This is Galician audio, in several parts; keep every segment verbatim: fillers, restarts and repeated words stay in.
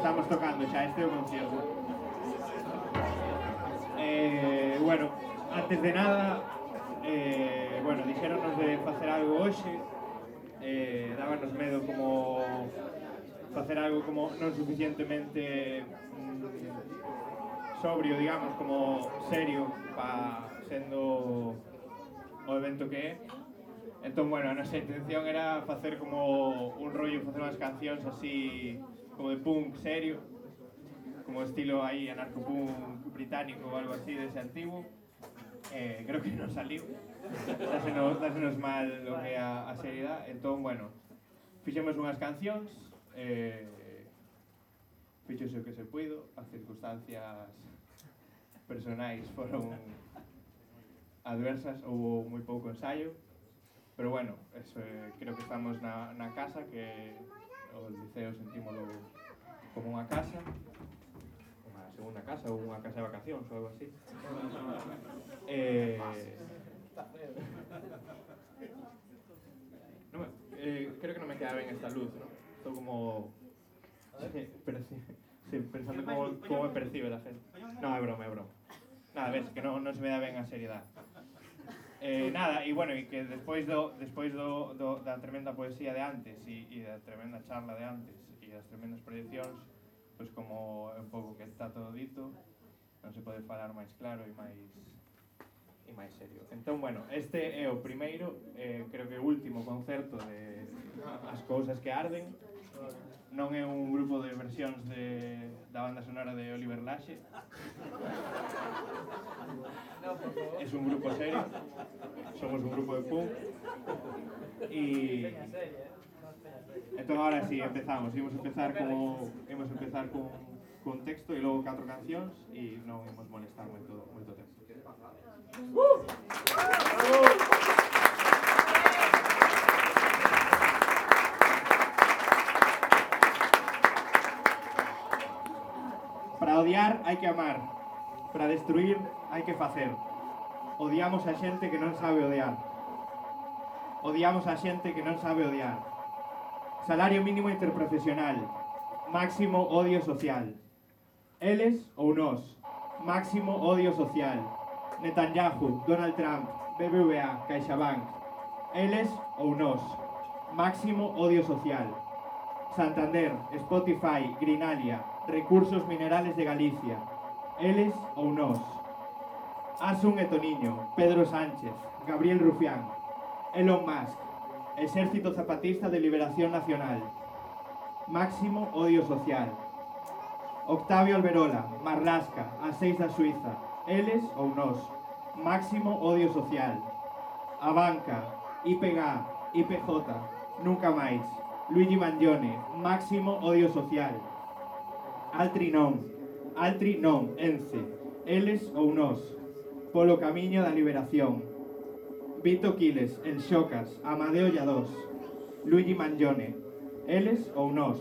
estamos tocando xa este o concierto. Eh, bueno, antes de nada, eh, bueno, dixéronos de facer algo hoxe, eh, dábanos medo como facer algo como non suficientemente mm, sobrio, digamos, como serio, pa sendo o evento que é. Entón, bueno, a nosa intención era facer como un rollo, facer unhas cancións así como de punk serio, como estilo aí anarcopunk británico ou algo así dese antigo. Eh, creo que non saliu, dásenos, dásenos mal o que é a, a seriedade. Entón, bueno, fixemos unhas cancións, eh, fixose o que se puido, as circunstancias personais foron adversas, houve moi pouco ensaio, pero bueno, eso, eh, creo que estamos na, na casa, que o liceo sentímolo como unha casa, unha segunda casa ou unha casa de vacacións ou algo así. Eh, no me, eh, creo que non me queda ben esta luz, ¿no? Estou como sí, perci sí, pensando como, como me percibe la gente. No, é broma, é broma. Nada, ves, que non, non se me dá ben a seriedade. Eh, nada, e bueno, e que despois do despois do, do da tremenda poesía de antes e, e da tremenda charla de antes e das tremendas proyeccións, pois como é un pouco que está todo dito, non se pode falar máis claro e máis e máis serio. Entón, bueno, este é o primeiro, eh, creo que o último concerto de As Cousas que Arden. Non é un grupo de versións de, da banda sonora de Oliver Laxe. Es un grupo serio. Somos un grupo de punk. Y entón ahora sí, empezamos. Imos empezar como imos empezar con con texto e logo catro cancións e non imos molestar moito moito texto. Uh! Para odiar hai que amar, para destruir hai que facer. Odiamos a xente que non sabe odiar. Odiamos a xente que non sabe odiar. Salario mínimo interprofesional, máximo odio social. Eles ou nós, máximo odio social. Netanyahu, Donald Trump, B B V A, CaixaBank. Eles ou nós, máximo odio social. Santander, Spotify, Grinalia, Recursos Minerales de Galicia. Eles ou nós. Asun e Toniño, Pedro Sánchez, Gabriel Rufián, Elon Musk, Exército Zapatista de Liberación Nacional. Máximo odio social. Octavio Alberola, Marlaska, a seis da Suiza. Eles ou nós. Máximo odio social. Abanca, I P G A, I P J, Nunca Máis. Luigi Mangione, máximo odio social. Altri non, Altri non, Ence, eles ou nós. Polo camiño da liberación. Vito Quiles, El Xocas, Amadeo Lladós. Luigi Mangione, eles ou nós.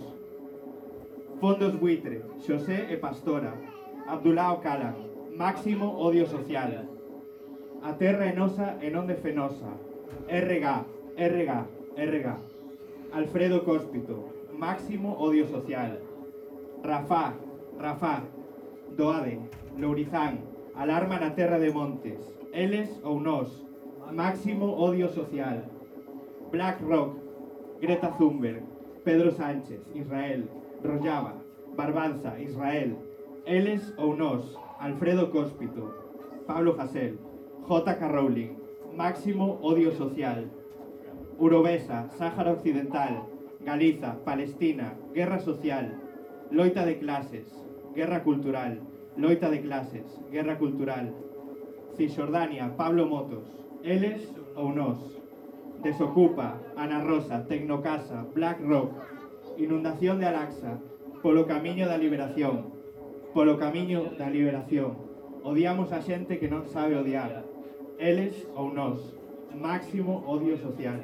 Fondos Buitre, Xosé e Pastora. Abdullah Ocalan, máximo odio social. A terra é nosa e non de Fenosa. R G A, R G A, R G A. Alfredo Cóspito, máximo odio social. Rafá, Rafá, Doade, Lourizán, alarma na terra de Montes. Eles ou nós, máximo odio social. Black Rock, Greta Thunberg, Pedro Sánchez, Israel, Rojava, Barbanza, Israel. Eles ou nós, Alfredo Cóspito, Pablo Hasél, J K Rowling, máximo odio social. Urobesa, Sáhara Occidental, Galiza, Palestina, guerra social, loita de clases, guerra cultural, loita de clases, guerra cultural. Cisjordania, Pablo Motos, eles ou nós. Desocupa, Ana Rosa, Tecnocasa, Black Rock, inundación de Al-Aqsa, polo camiño da liberación, polo camiño da liberación. Odiamos a xente que non sabe odiar. Eles ou nós. Máximo odio social.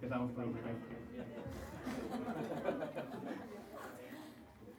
Empezamos por el primero.